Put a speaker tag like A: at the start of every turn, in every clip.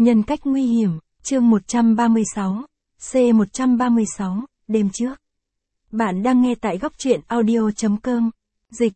A: Nhân cách nguy hiểm, chương 136, C136, đêm trước. Bạn đang nghe tại góc truyện audio.com. Dịch,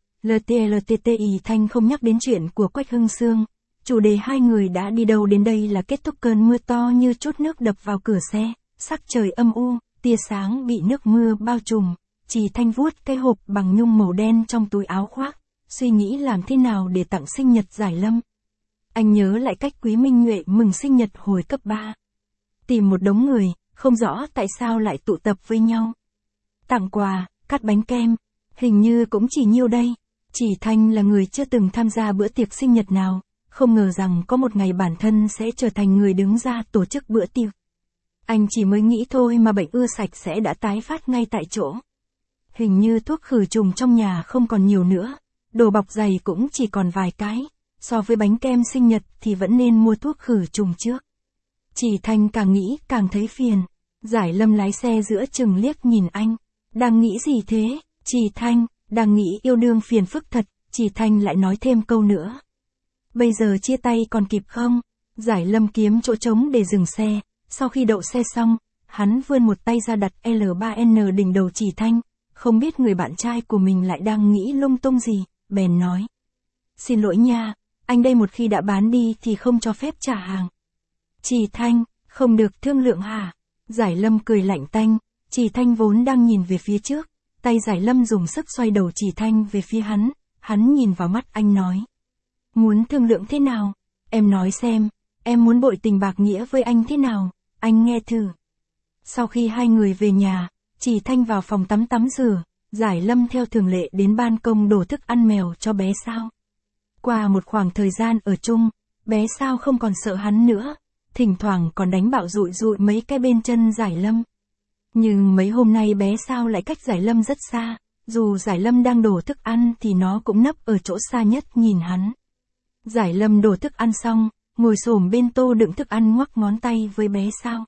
A: LTLTTI Thanh không nhắc đến chuyện của Quách Hưng Sương. Chủ đề hai người đã đi đâu đến đây là kết thúc cơn mưa to như chút nước đập vào cửa xe, sắc trời âm u, tia sáng bị nước mưa bao trùm. Chỉ Thanh vuốt cái hộp bằng nhung màu đen trong túi áo khoác, suy nghĩ làm thế nào để tặng sinh nhật Giải Lâm. Anh nhớ lại cách Quý Minh Nhuệ mừng sinh nhật hồi cấp 3. Tìm một đống người, không rõ tại sao lại tụ tập với nhau. Tặng quà, cắt bánh kem, hình như cũng chỉ nhiêu đây. Chỉ Thanh là người chưa từng tham gia bữa tiệc sinh nhật nào, không ngờ rằng có một ngày bản thân sẽ trở thành người đứng ra tổ chức bữa tiệc. Anh chỉ mới nghĩ thôi mà bệnh ưa sạch sẽ đã tái phát ngay tại chỗ. Hình như thuốc khử trùng trong nhà không còn nhiều nữa, đồ bọc giày cũng chỉ còn vài cái. So với bánh kem sinh nhật thì vẫn nên mua thuốc khử trùng trước. Chỉ Thanh càng nghĩ càng thấy phiền. Giải Lâm lái xe giữa chừng liếc nhìn anh. Đang nghĩ gì thế? Chỉ Thanh, đang nghĩ yêu đương phiền phức thật. Chỉ Thanh lại nói thêm câu nữa. Bây giờ chia tay còn kịp không? Giải Lâm kiếm chỗ trống để dừng xe. Sau khi đậu xe xong, hắn vươn một tay ra đặt L3N đỉnh đầu Chỉ Thanh. Không biết người bạn trai của mình lại đang nghĩ lung tung gì, bèn nói. Xin lỗi nha. Anh đây một khi đã bán đi thì không cho phép trả hàng. Chỉ Thanh, không được thương lượng hả? Giải Lâm cười lạnh tanh. Chỉ Thanh vốn đang nhìn về phía trước. Tay Giải Lâm dùng sức xoay đầu Chỉ Thanh về phía hắn. Hắn nhìn vào mắt anh nói. Muốn thương lượng thế nào? Em nói xem, em muốn bội tình bạc nghĩa với anh thế nào? Anh nghe thử. Sau khi hai người về nhà, Chỉ Thanh vào phòng tắm rửa. Giải Lâm theo thường lệ đến ban công đổ thức ăn mèo cho bé Sao. Qua một khoảng thời gian ở chung, bé Sao không còn sợ hắn nữa, thỉnh thoảng còn đánh bạo dụi mấy cái bên chân Giải Lâm. Nhưng mấy hôm nay bé Sao lại cách Giải Lâm rất xa, dù Giải Lâm đang đổ thức ăn thì nó cũng nấp ở chỗ xa nhất nhìn hắn. Giải Lâm đổ thức ăn xong, ngồi xổm bên tô đựng thức ăn ngoắc ngón tay với bé Sao.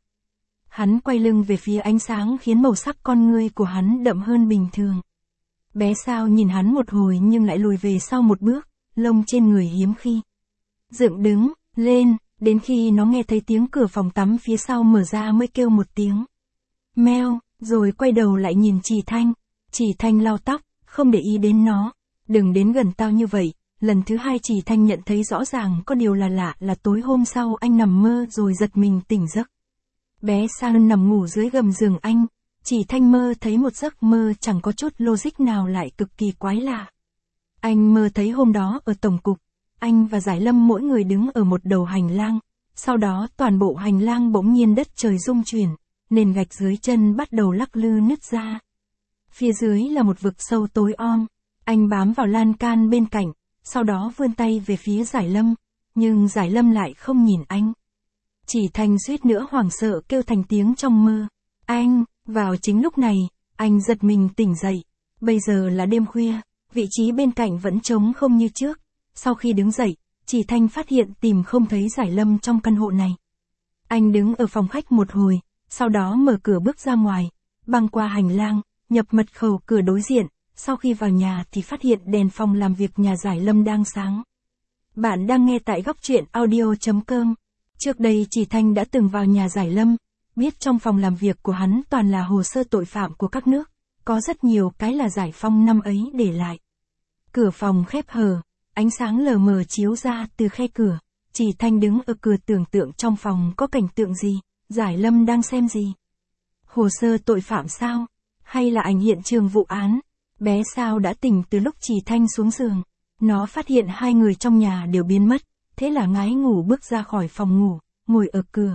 A: Hắn quay lưng về phía ánh sáng khiến màu sắc con ngươi của hắn đậm hơn bình thường. Bé Sao nhìn hắn một hồi nhưng lại lùi về sau một bước. Lông trên người hiếm khi dựng đứng lên, đến khi nó nghe thấy tiếng cửa phòng tắm phía sau mở ra mới kêu một tiếng meo, rồi quay đầu lại nhìn Chỉ Thanh. Chỉ Thanh lau tóc, không để ý đến nó. Đừng đến gần tao như vậy. Lần thứ hai Chỉ Thanh nhận thấy rõ ràng có điều là lạ là tối hôm sau anh nằm mơ rồi giật mình tỉnh giấc. Bé Sao nằm ngủ dưới gầm giường anh. Chỉ Thanh mơ thấy một giấc mơ chẳng có chút logic nào lại cực kỳ quái lạ. Anh mơ thấy hôm đó ở tổng cục, anh và Giải Lâm mỗi người đứng ở một đầu hành lang, sau đó toàn bộ hành lang bỗng nhiên đất trời rung chuyển, nền gạch dưới chân bắt đầu lắc lư nứt ra. Phía dưới là một vực sâu tối om, anh bám vào lan can bên cạnh, sau đó vươn tay về phía Giải Lâm, nhưng Giải Lâm lại không nhìn anh. Chỉ Thanh suýt nữa hoảng sợ kêu thành tiếng trong mơ. Anh, vào chính lúc này, anh giật mình tỉnh dậy, bây giờ là đêm khuya. Vị trí bên cạnh vẫn trống không như trước. Sau khi đứng dậy, Chỉ Thanh phát hiện tìm không thấy Giải Lâm trong căn hộ này. Anh đứng ở phòng khách một hồi, sau đó mở cửa bước ra ngoài, băng qua hành lang, nhập mật khẩu cửa đối diện. Sau khi vào nhà thì phát hiện đèn phòng làm việc nhà Giải Lâm đang sáng. Bạn đang nghe tại góc truyện audio.com. Trước đây Chỉ Thanh đã từng vào nhà Giải Lâm, biết trong phòng làm việc của hắn toàn là hồ sơ tội phạm của các nước. Có rất nhiều cái là Giải Phong năm ấy để lại. Cửa phòng khép hờ, ánh sáng lờ mờ chiếu ra từ khe cửa. Chỉ Thanh đứng ở cửa tưởng tượng trong phòng có cảnh tượng gì, Giải Lâm đang xem gì. Hồ sơ tội phạm sao? Hay là ảnh hiện trường vụ án? Bé Sao đã tỉnh từ lúc Chỉ Thanh xuống giường. Nó phát hiện hai người trong nhà đều biến mất, thế là ngái ngủ bước ra khỏi phòng ngủ, ngồi ở cửa.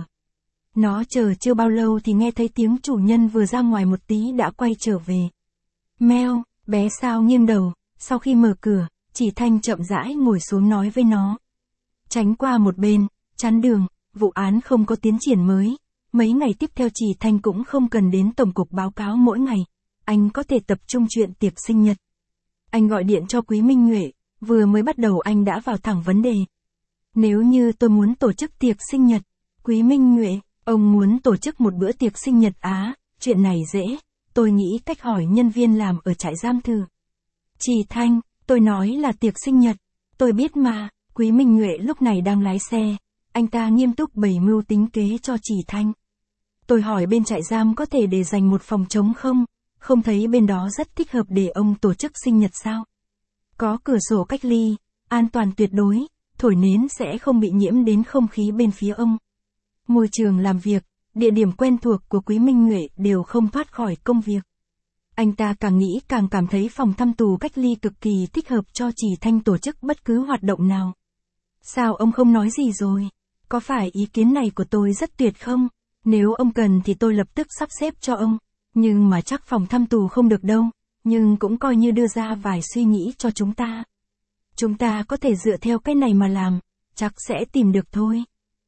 A: Nó chờ chưa bao lâu thì nghe thấy tiếng chủ nhân vừa ra ngoài một tí đã quay trở về. Meo, bé Sao nghiêng đầu, sau khi mở cửa, Chỉ Thanh chậm rãi ngồi xuống nói với nó. Tránh qua một bên, chắn đường, vụ án không có tiến triển mới. Mấy ngày tiếp theo Chỉ Thanh cũng không cần đến tổng cục báo cáo mỗi ngày. Anh có thể tập trung chuyện tiệc sinh nhật. Anh gọi điện cho Quý Minh Nhuệ, vừa mới bắt đầu anh đã vào thẳng vấn đề. Nếu như tôi muốn tổ chức tiệc sinh nhật, Quý Minh Nhuệ, ông muốn tổ chức một bữa tiệc sinh nhật á, chuyện này dễ. Tôi nghĩ cách hỏi nhân viên làm ở trại giam thử. Chỉ Thanh, tôi nói là tiệc sinh nhật. Tôi biết mà, Quý Minh Nhuệ lúc này đang lái xe. anh ta nghiêm túc bày mưu tính kế cho Chỉ Thanh. Tôi hỏi bên trại giam có thể để dành một phòng trống không? Không thấy bên đó rất thích hợp để ông tổ chức sinh nhật sao? Có cửa sổ cách ly, an toàn tuyệt đối, thổi nến sẽ không bị nhiễm đến không khí bên phía ông. Môi trường làm việc, địa điểm quen thuộc của Quý Minh Nhuệ đều không thoát khỏi công việc. Anh ta càng nghĩ càng cảm thấy phòng thăm tù cách ly cực kỳ thích hợp cho Chỉ Thanh tổ chức bất cứ hoạt động nào. Sao ông không nói gì rồi? Có phải ý kiến này của tôi rất tuyệt không? Nếu ông cần thì tôi lập tức sắp xếp cho ông. Nhưng mà chắc phòng thăm tù không được đâu. Nhưng cũng coi như đưa ra vài suy nghĩ cho chúng ta. Chúng ta có thể dựa theo cái này mà làm. Chắc sẽ tìm được thôi.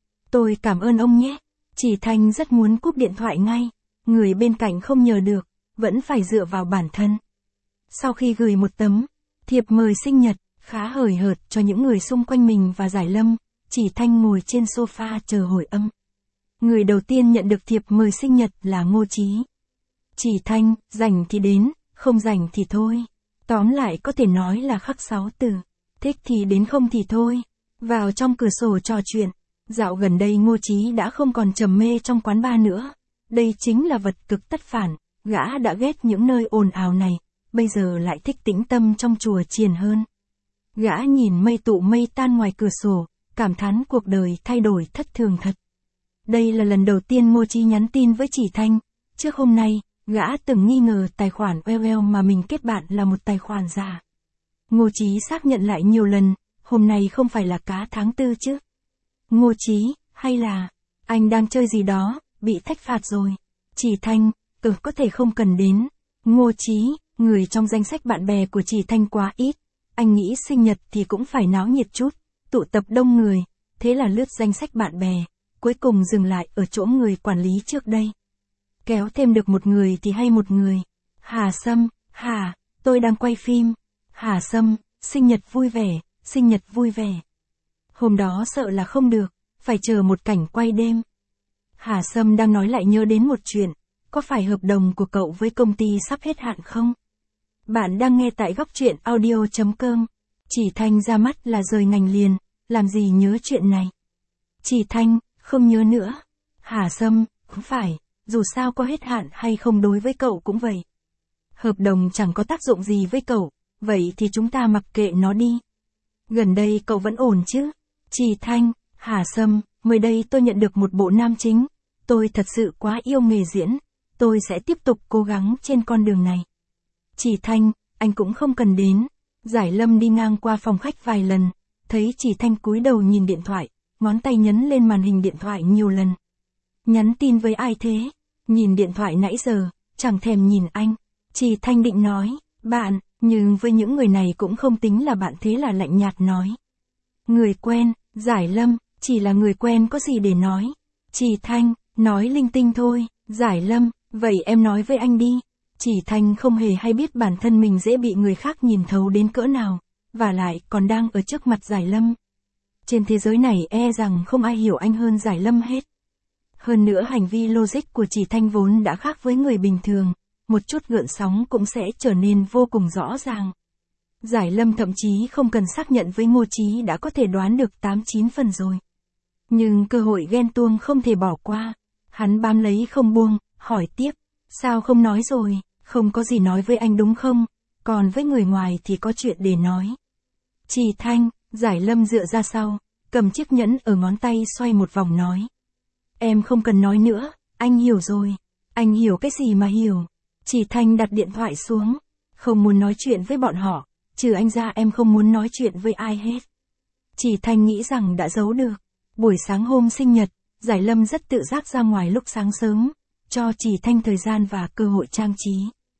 A: Tôi cảm ơn ông nhé. Chỉ Thanh rất muốn cúp điện thoại ngay. Người bên cạnh không nhờ được. Vẫn phải dựa vào bản thân. Sau khi gửi một tấm thiệp mời sinh nhật, khá hời hợt cho những người xung quanh mình và Giải Lâm, Chỉ Thanh ngồi trên sofa chờ hồi âm. Người đầu tiên nhận được thiệp mời sinh nhật là Ngô Chí. Chỉ Thanh, rảnh thì đến, không rảnh thì thôi. Tóm lại có thể nói là khắc 6 từ. Thích thì đến không thì thôi. Vào trong cửa sổ trò chuyện. Dạo gần đây Ngô Chí đã không còn trầm mê trong quán bar nữa. Đây chính là vật cực tất phản. Gã đã ghét những nơi ồn ào này, bây giờ lại thích tĩnh tâm trong chùa chiền hơn. Gã nhìn mây tụ mây tan ngoài cửa sổ, cảm thán cuộc đời thay đổi thất thường thật. Đây là lần đầu tiên Ngô Chí nhắn tin với Chỉ Thanh. Trước hôm nay, gã từng nghi ngờ tài khoản WeWe mà mình kết bạn là một tài khoản giả. Ngô Chí xác nhận lại nhiều lần, hôm nay không phải là cá tháng 4 chứ. Ngô Chí, hay là, anh đang chơi gì đó, bị thách phạt rồi. Chỉ Thanh, có thể không cần đến. Ngô Chí, người trong danh sách bạn bè của Chỉ Thanh quá ít. Anh nghĩ sinh nhật thì cũng phải náo nhiệt chút, tụ tập đông người. Thế là lướt danh sách bạn bè, cuối cùng dừng lại ở chỗ người quản lý trước đây. Kéo thêm được một người thì hay một người. Hà Sâm, tôi đang quay phim. Hà Sâm, sinh nhật vui vẻ, sinh nhật vui vẻ. Hôm đó sợ là không được, phải chờ một cảnh quay đêm. Hà Sâm đang nói lại nhớ đến một chuyện. Có phải hợp đồng của cậu với công ty sắp hết hạn không? Bạn đang nghe tại góc truyện audio.com. Chỉ Thanh ra mắt là rời ngành liền, làm gì nhớ chuyện này. Chỉ Thanh, không nhớ nữa. Hà Sâm, cũng phải, dù sao có hết hạn hay không đối với cậu cũng vậy. Hợp đồng chẳng có tác dụng gì với cậu, vậy thì chúng ta mặc kệ nó đi. Gần đây cậu vẫn ổn chứ? Chỉ Thanh, Hà Sâm, mới đây tôi nhận được một bộ nam chính. Tôi thật sự quá yêu nghề diễn. Tôi sẽ tiếp tục cố gắng trên con đường này. Chỉ Thanh, anh cũng không cần đến. Giải Lâm đi ngang qua phòng khách vài lần, thấy Chỉ Thanh cúi đầu nhìn điện thoại, ngón tay nhấn lên màn hình điện thoại nhiều lần. Nhắn tin với ai thế? Nhìn điện thoại nãy giờ, chẳng thèm nhìn anh. Chỉ Thanh định nói, bạn, nhưng với những người này cũng không tính là bạn, thế là lạnh nhạt nói. Người quen, Giải Lâm, chỉ là người quen có gì để nói. Chỉ Thanh, nói linh tinh thôi. Giải Lâm, vậy em nói với anh đi. Chỉ Thanh không hề hay biết bản thân mình dễ bị người khác nhìn thấu đến cỡ nào, và lại còn đang ở trước mặt Giải Lâm. Trên thế giới này rằng không ai hiểu anh hơn Giải Lâm hết. Hơn nữa hành vi logic của Chỉ Thanh vốn đã khác với người bình thường, một chút gợn sóng cũng sẽ trở nên vô cùng rõ ràng. Giải Lâm thậm chí không cần xác nhận với Ngô Chí đã có thể đoán được 8-9 phần rồi. Nhưng cơ hội ghen tuông không thể bỏ qua. Hắn bám lấy không buông, hỏi tiếp, sao không nói rồi, không có gì nói với anh đúng không, còn với người ngoài thì có chuyện để nói. Chỉ Thanh, Giải Lâm dựa ra sau, cầm chiếc nhẫn ở ngón tay xoay một vòng nói. Em không cần nói nữa, anh hiểu rồi. Anh hiểu cái gì mà hiểu. Chỉ Thanh đặt điện thoại xuống, không muốn nói chuyện với bọn họ, trừ anh ra em không muốn nói chuyện với ai hết. Chỉ Thanh nghĩ rằng đã giấu được. Buổi sáng hôm sinh nhật, Giải Lâm rất tự giác ra ngoài lúc sáng sớm, cho Chỉ Thanh thời gian và cơ hội trang trí.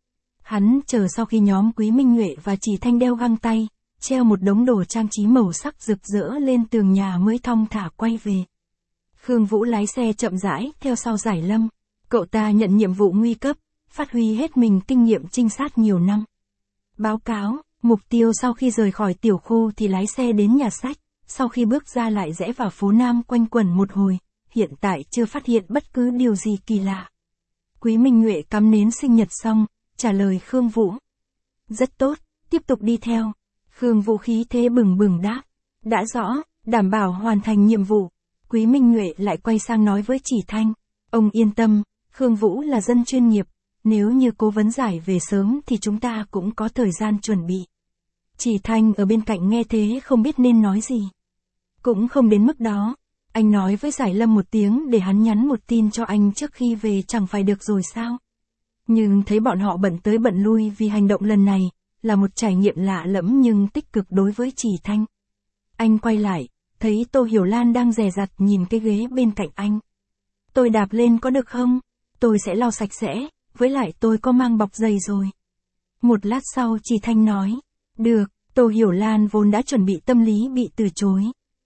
A: Hắn chờ sau khi nhóm Quý Minh Nhuệ và Chỉ Thanh đeo găng tay, treo một đống đồ trang trí màu sắc rực rỡ lên tường nhà mới thong thả quay về. Khương Vũ lái xe chậm rãi theo sau Giải Lâm. Cậu ta nhận nhiệm vụ nguy cấp, phát huy hết mình kinh nghiệm trinh sát nhiều năm. Báo cáo, mục tiêu sau khi rời khỏi tiểu khu thì lái xe đến nhà sách, sau khi bước ra lại rẽ vào phố Nam quanh quẩn một hồi. Hiện tại chưa phát hiện bất cứ điều gì kỳ lạ. Quý Minh Nhuệ cắm nến sinh nhật xong, trả lời Khương Vũ. Rất tốt, tiếp tục đi theo. Khương Vũ khí thế bừng bừng đáp. Đã rõ, đảm bảo hoàn thành nhiệm vụ. Quý Minh Nhuệ lại quay sang nói với Chỉ Thanh, ông yên tâm, Khương Vũ là dân chuyên nghiệp, nếu như cố vấn giải về sớm thì chúng ta cũng có thời gian chuẩn bị. Chỉ Thanh ở bên cạnh nghe thế không biết nên nói gì. Cũng không đến mức đó, anh nói với Giải Lâm một tiếng để hắn nhắn một tin cho anh trước khi về chẳng phải được rồi sao? Nhưng thấy bọn họ bận tới bận lui vì hành động lần này, là một trải nghiệm lạ lẫm nhưng tích cực đối với Chỉ Thanh. Anh quay lại, thấy Tô Hiểu Lan đang dè dặt nhìn cái ghế bên cạnh anh. Tôi đạp lên có được không? Tôi sẽ lau sạch sẽ, với lại tôi có mang bọc giày rồi. Một lát sau Chỉ Thanh nói, được, Tô Hiểu Lan vốn đã chuẩn bị tâm lý bị từ chối.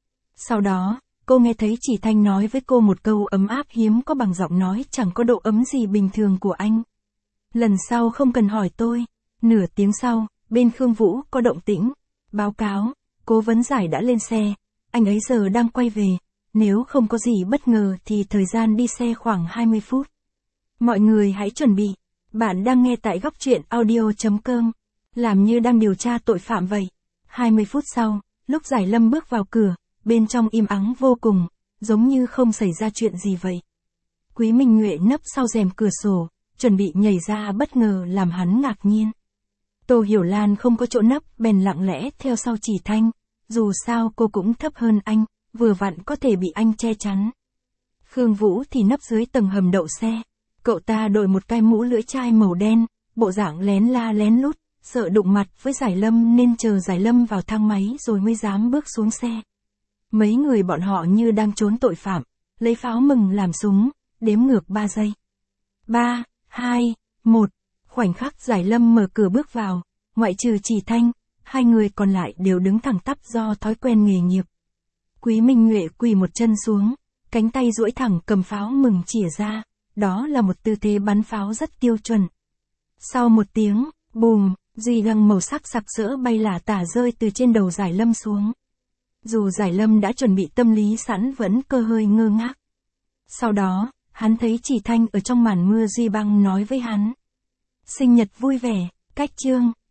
A: Sau đó, cô nghe thấy Chỉ Thanh nói với cô một câu ấm áp hiếm có bằng giọng nói chẳng có độ ấm gì bình thường của anh. Lần sau không cần hỏi tôi. Nửa tiếng sau, bên Khương Vũ có động tĩnh. Báo cáo, cố vấn giải đã lên xe. Anh ấy giờ đang quay về. Nếu không có gì bất ngờ thì thời gian đi xe khoảng 20 phút. Mọi người hãy chuẩn bị. Bạn đang nghe tại góc truyện audio.com. Làm như đang điều tra tội phạm vậy. 20 phút sau, lúc Giải Lâm bước vào cửa, bên trong im ắng vô cùng, giống như không xảy ra chuyện gì vậy. Quý Minh Nhuệ nấp sau rèm cửa sổ, chuẩn bị nhảy ra bất ngờ làm hắn ngạc nhiên. Tô Hiểu Lan không có chỗ nấp, bèn lặng lẽ theo sau Chỉ Thanh, dù sao cô cũng thấp hơn anh, vừa vặn có thể bị anh che chắn. Khương Vũ thì nấp dưới tầng hầm đậu xe, cậu ta đội một cái mũ lưỡi chai màu đen, bộ dạng lén la lén lút, sợ đụng mặt với Giải Lâm nên chờ Giải Lâm vào thang máy rồi mới dám bước xuống xe. Mấy người bọn họ như đang trốn tội phạm, lấy pháo mừng làm súng, đếm ngược 3 giây. 3, 2, 1, khoảnh khắc Giải Lâm mở cửa bước vào, ngoại trừ Chỉ Thanh, hai người còn lại đều đứng thẳng tắp do thói quen nghề nghiệp. Quý Minh Nhuệ quỳ một chân xuống, cánh tay duỗi thẳng cầm pháo mừng chĩa ra, đó là một tư thế bắn pháo rất tiêu chuẩn. Sau một tiếng, bùm, dì găng màu sắc sặc sỡ bay lả tả rơi từ trên đầu Giải Lâm xuống. Dù Giải Lâm đã chuẩn bị tâm lý sẵn vẫn cơ hơi ngơ ngác. Sau đó, hắn thấy Chỉ Thanh ở trong màn mưa duy băng nói với hắn. Sinh nhật vui vẻ, cách chương.